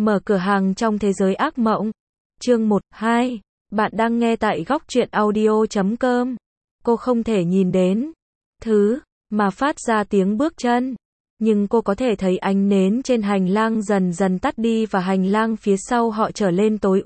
Mở cửa hàng trong thế giới ác mộng. Chương 1-2. Bạn đang nghe tại góc truyện audio.com. Cô không thể nhìn đến thứ mà phát ra tiếng bước chân, nhưng cô có thể thấy ánh nến trên hành lang dần dần tắt đi và hành lang phía sau họ trở lên tối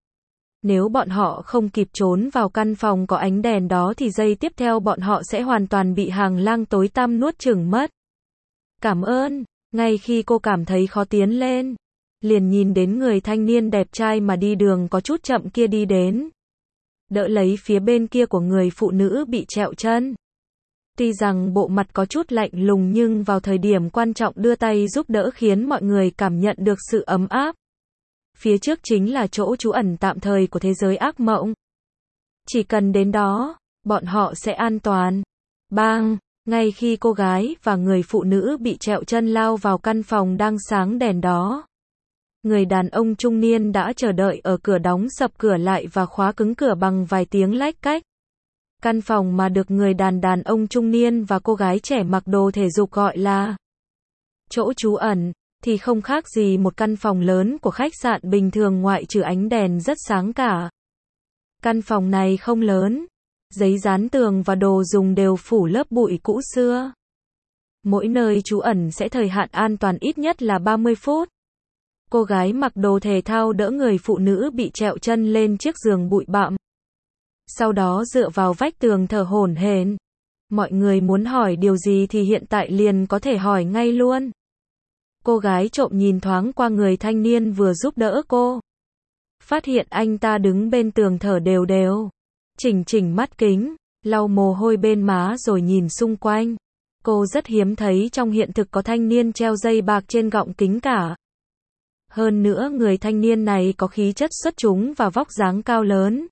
Nếu bọn họ không kịp trốn vào căn phòng có ánh đèn đó thì giây tiếp theo bọn họ sẽ hoàn toàn bị hành lang tối tăm nuốt chửng mất. Cảm ơn. Ngay khi cô cảm thấy khó tiến lên, liền nhìn đến người thanh niên đẹp trai mà đi đường có chút chậm kia đi đến, đỡ lấy phía bên kia của người phụ nữ bị trẹo chân. Tuy rằng bộ mặt có chút lạnh lùng nhưng vào thời điểm quan trọng đưa tay giúp đỡ khiến mọi người cảm nhận được sự ấm áp. Phía trước chính là chỗ trú ẩn tạm thời của thế giới ác mộng. Chỉ cần đến đó, bọn họ sẽ an toàn. Bang! Ngay khi cô gái và người phụ nữ bị trẹo chân lao vào căn phòng đang sáng đèn đó, người đàn ông trung niên đã chờ đợi ở cửa đóng sập cửa lại và khóa cứng cửa bằng vài tiếng lách cách. Căn phòng mà được người đàn ông trung niên và cô gái trẻ mặc đồ thể dục gọi là chỗ trú ẩn, thì không khác gì một căn phòng lớn của khách sạn bình thường ngoại trừ ánh đèn rất sáng cả. Căn phòng này không lớn, giấy dán tường và đồ dùng đều phủ lớp bụi cũ xưa. Mỗi nơi trú ẩn sẽ thời hạn an toàn ít nhất là 30 phút. Cô gái mặc đồ thể thao đỡ người phụ nữ bị trẹo chân lên chiếc giường bụi bặm. Sau đó dựa vào vách tường thở hổn hển. Mọi người muốn hỏi điều gì thì hiện tại liền có thể hỏi ngay luôn. Cô gái trộm nhìn thoáng qua người thanh niên vừa giúp đỡ cô. Phát hiện anh ta đứng bên tường thở đều đều. Chỉnh mắt kính, lau mồ hôi bên má rồi nhìn xung quanh. Cô rất hiếm thấy trong hiện thực có thanh niên treo dây bạc trên gọng kính cả. Hơn nữa người thanh niên này có khí chất xuất chúng và vóc dáng cao lớn.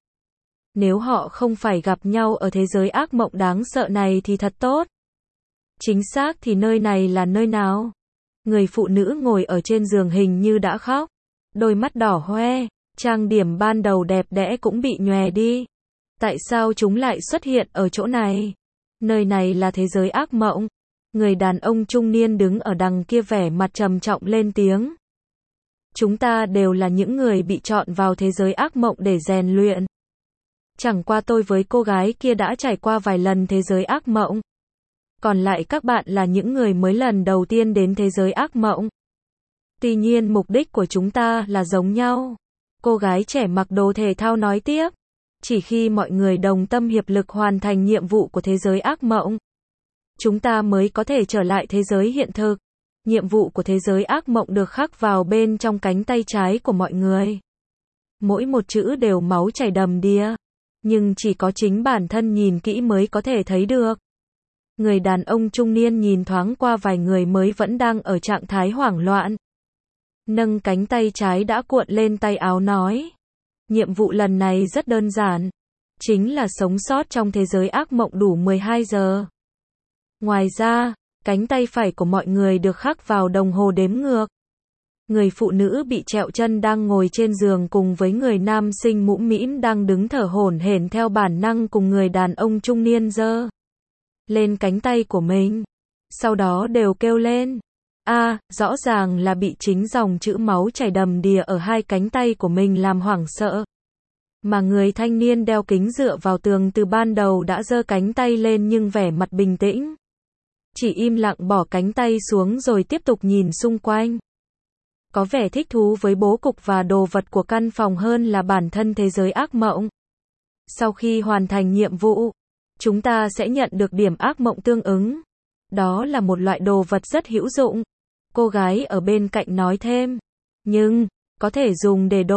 Nếu họ không phải gặp nhau ở thế giới ác mộng đáng sợ này thì thật tốt. Chính xác thì nơi này là nơi nào? Người phụ nữ ngồi ở trên giường hình như đã khóc. Đôi mắt đỏ hoe, trang điểm ban đầu đẹp đẽ cũng bị nhòe đi. Tại sao chúng lại xuất hiện ở chỗ này? Nơi này là thế giới ác mộng. Người đàn ông trung niên đứng ở đằng kia vẻ mặt trầm trọng lên tiếng. Chúng ta đều là những người bị chọn vào thế giới ác mộng để rèn luyện. Chẳng qua tôi với cô gái kia đã trải qua vài lần thế giới ác mộng. Còn lại các bạn là những người mới lần đầu tiên đến thế giới ác mộng. Tuy nhiên mục đích của chúng ta là giống nhau. Cô gái trẻ mặc đồ thể thao nói tiếp. Chỉ khi mọi người đồng tâm hiệp lực hoàn thành nhiệm vụ của thế giới ác mộng, chúng ta mới có thể trở lại thế giới hiện thực. Nhiệm vụ của thế giới ác mộng được khắc vào bên trong cánh tay trái của mọi người. Mỗi một chữ đều máu chảy đầm đìa, nhưng chỉ có chính bản thân nhìn kỹ mới có thể thấy được. Người đàn ông trung niên nhìn thoáng qua vài người mới vẫn đang ở trạng thái hoảng loạn. Nâng cánh tay trái đã cuộn lên tay áo nói. Nhiệm vụ lần này rất đơn giản. Chính là sống sót trong thế giới ác mộng đủ 12 giờ. Ngoài ra, cánh tay phải của mọi người được khắc vào đồng hồ đếm ngược. Người phụ nữ bị trẹo chân đang ngồi trên giường cùng với người nam sinh mũm mĩm đang đứng thở hổn hển theo bản năng cùng người đàn ông trung niên giơ lên cánh tay của mình. Sau đó đều kêu lên. Rõ ràng là bị chính dòng chữ máu chảy đầm đìa ở hai cánh tay của mình làm hoảng sợ. Mà người thanh niên đeo kính dựa vào tường từ ban đầu đã giơ cánh tay lên nhưng vẻ mặt bình tĩnh. Chỉ im lặng bỏ cánh tay xuống rồi tiếp tục nhìn xung quanh. Có vẻ thích thú với bố cục và đồ vật của căn phòng hơn là bản thân thế giới ác mộng. Sau khi hoàn thành nhiệm vụ, chúng ta sẽ nhận được điểm ác mộng tương ứng. Đó là một loại đồ vật rất hữu dụng. Cô gái ở bên cạnh nói thêm. Nhưng, có thể dùng để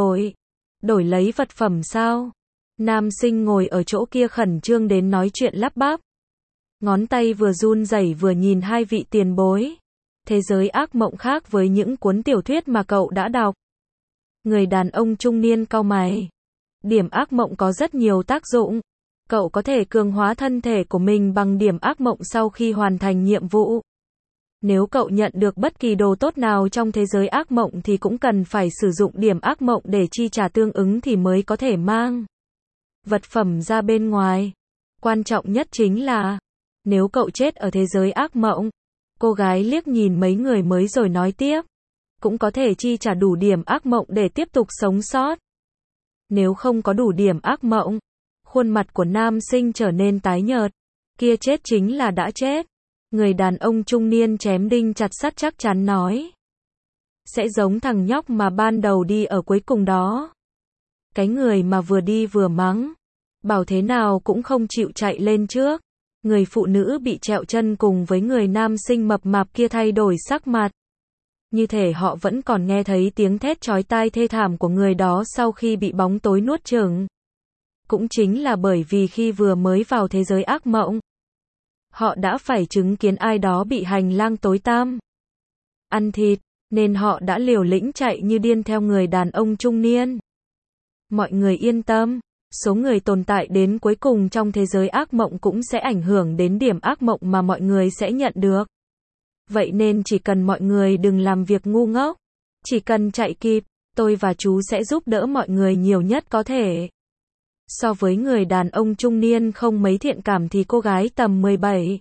đổi lấy vật phẩm sao? Nam sinh ngồi ở chỗ kia khẩn trương đến nói chuyện lắp bắp. Ngón tay vừa run rẩy vừa nhìn hai vị tiền bối. Thế giới ác mộng khác với những cuốn tiểu thuyết mà cậu đã đọc. Người đàn ông trung niên cau mày. Điểm ác mộng có rất nhiều tác dụng. Cậu có thể cường hóa thân thể của mình bằng điểm ác mộng sau khi hoàn thành nhiệm vụ. Nếu cậu nhận được bất kỳ đồ tốt nào trong thế giới ác mộng thì cũng cần phải sử dụng điểm ác mộng để chi trả tương ứng thì mới có thể mang vật phẩm ra bên ngoài. Quan trọng nhất chính là, nếu cậu chết ở thế giới ác mộng, cô gái liếc nhìn mấy người mới rồi nói tiếp. cũng có thể chi trả đủ điểm ác mộng để tiếp tục sống sót. Nếu không có đủ điểm ác mộng, khuôn mặt của nam sinh trở nên tái nhợt. Kia chết chính là đã chết. Người đàn ông trung niên chém đinh chặt sắt chắc chắn nói. Sẽ giống thằng nhóc mà ban đầu đi ở cuối cùng đó. Cái người mà vừa đi vừa mắng. Bảo thế nào cũng không chịu chạy lên trước. Người phụ nữ bị trẹo chân cùng với người nam sinh mập mạp kia thay đổi sắc mặt. Như thể họ vẫn còn nghe thấy tiếng thét chói tai thê thảm của người đó sau khi bị bóng tối nuốt chửng. Cũng chính là bởi vì khi vừa mới vào thế giới ác mộng, họ đã phải chứng kiến ai đó bị hành lang tối tăm ăn thịt, nên họ đã liều lĩnh chạy như điên theo người đàn ông trung niên. Mọi người yên tâm, số người tồn tại đến cuối cùng trong thế giới ác mộng cũng sẽ ảnh hưởng đến điểm ác mộng mà mọi người sẽ nhận được. Vậy nên chỉ cần mọi người đừng làm việc ngu ngốc, chỉ cần chạy kịp, tôi và chú sẽ giúp đỡ mọi người nhiều nhất có thể. So với người đàn ông trung niên không mấy thiện cảm thì cô gái tầm 17,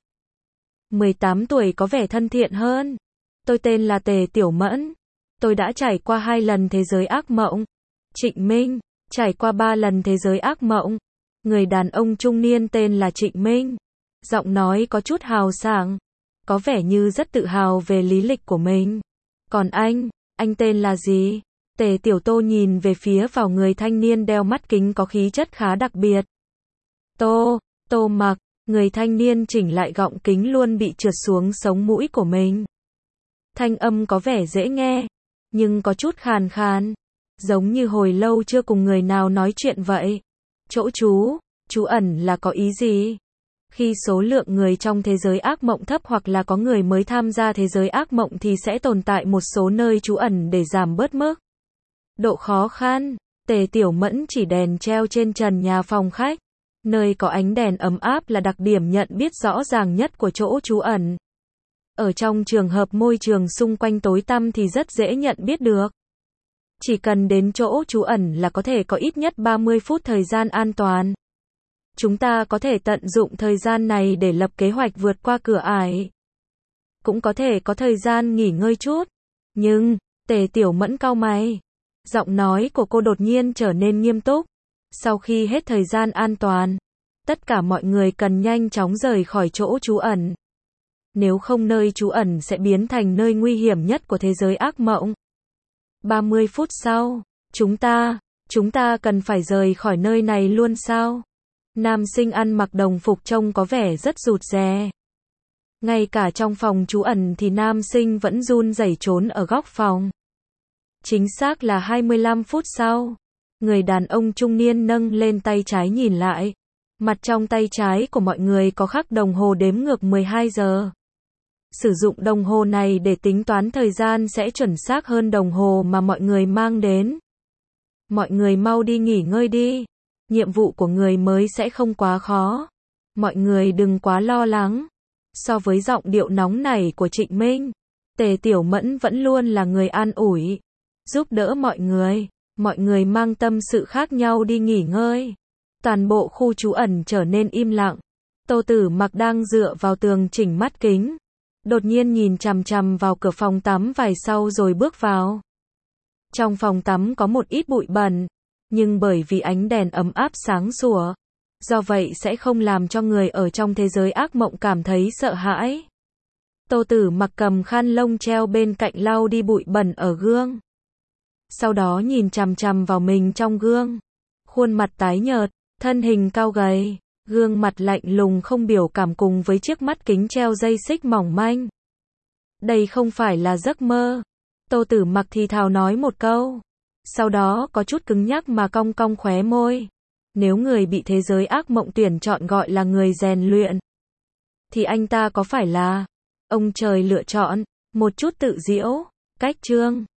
18 tuổi có vẻ thân thiện hơn. Tôi tên là Tề Tiểu Mẫn. Tôi đã trải qua 2 lần thế giới ác mộng. Trịnh Minh, trải qua 3 lần thế giới ác mộng. Người đàn ông trung niên tên là Trịnh Minh. Giọng nói có chút hào sảng, có vẻ như rất tự hào về lý lịch của mình. Còn anh tên là gì? Tề Tiểu Tô nhìn về phía vào người thanh niên đeo mắt kính có khí chất khá đặc biệt. Tô Mặc, người thanh niên chỉnh lại gọng kính luôn bị trượt xuống sống mũi của mình. Thanh âm có vẻ dễ nghe, nhưng có chút khàn khàn, giống như hồi lâu chưa cùng người nào nói chuyện vậy. Chỗ chú ẩn là có ý gì? Khi số lượng người trong thế giới ác mộng thấp hoặc là có người mới tham gia thế giới ác mộng thì sẽ tồn tại một số nơi trú ẩn để giảm bớt mức độ khó khăn. Tề Tiểu Mẫn chỉ đèn treo trên trần nhà phòng khách. Nơi có ánh đèn ấm áp là đặc điểm nhận biết rõ ràng nhất của chỗ trú ẩn. Ở trong trường hợp môi trường xung quanh tối tăm thì rất dễ nhận biết được. Chỉ cần đến chỗ trú ẩn là có thể có ít nhất 30 phút thời gian an toàn. Chúng ta có thể tận dụng thời gian này để lập kế hoạch vượt qua cửa ải. Cũng có thể có thời gian nghỉ ngơi chút. Nhưng, Tề Tiểu Mẫn cau mày. Giọng nói của cô đột nhiên trở nên nghiêm túc. Sau khi hết thời gian an toàn, tất cả mọi người cần nhanh chóng rời khỏi chỗ trú ẩn. Nếu không nơi trú ẩn sẽ biến thành nơi nguy hiểm nhất của thế giới ác mộng. 30 phút sau, chúng ta cần phải rời khỏi nơi này luôn sao? Nam sinh ăn mặc đồng phục trông có vẻ rất rụt rè. Ngay cả trong phòng trú ẩn thì nam sinh vẫn run rẩy trốn ở góc phòng. Chính xác là 25 phút sau, người đàn ông trung niên nâng lên tay trái nhìn lại. Mặt trong tay trái của mọi người có khắc đồng hồ đếm ngược 12 giờ. Sử dụng đồng hồ này để tính toán thời gian sẽ chuẩn xác hơn đồng hồ mà mọi người mang đến. Mọi người mau đi nghỉ ngơi đi. Nhiệm vụ của người mới sẽ không quá khó. Mọi người đừng quá lo lắng. So với giọng điệu nóng nảy của Trịnh Minh, Tề Tiểu Mẫn vẫn luôn là người an ủi, giúp đỡ mọi người. Mọi người mang tâm sự khác nhau đi nghỉ ngơi. Toàn bộ khu trú ẩn trở nên im lặng. Tô Tử Mặc đang dựa vào tường chỉnh mắt kính. Đột nhiên nhìn chằm chằm vào cửa phòng tắm vài sau rồi bước vào. Trong phòng tắm có một ít bụi bẩn, nhưng bởi vì ánh đèn ấm áp sáng sủa, do vậy sẽ không làm cho người ở trong thế giới ác mộng cảm thấy sợ hãi. Tô Tử Mặc cầm khăn lông treo bên cạnh lau đi bụi bẩn ở gương. Sau đó nhìn chằm chằm vào mình trong gương. Khuôn mặt tái nhợt, thân hình cao gầy, gương mặt lạnh lùng không biểu cảm cùng với chiếc mắt kính treo dây xích mỏng manh. Đây không phải là giấc mơ. Tô Tử Mặc thì thào nói một câu. Sau đó có chút cứng nhắc mà cong cong khóe môi. Nếu người bị thế giới ác mộng tuyển chọn gọi là người rèn luyện, thì anh ta có phải là ông trời lựa chọn? Một chút tự giễu. Cách chương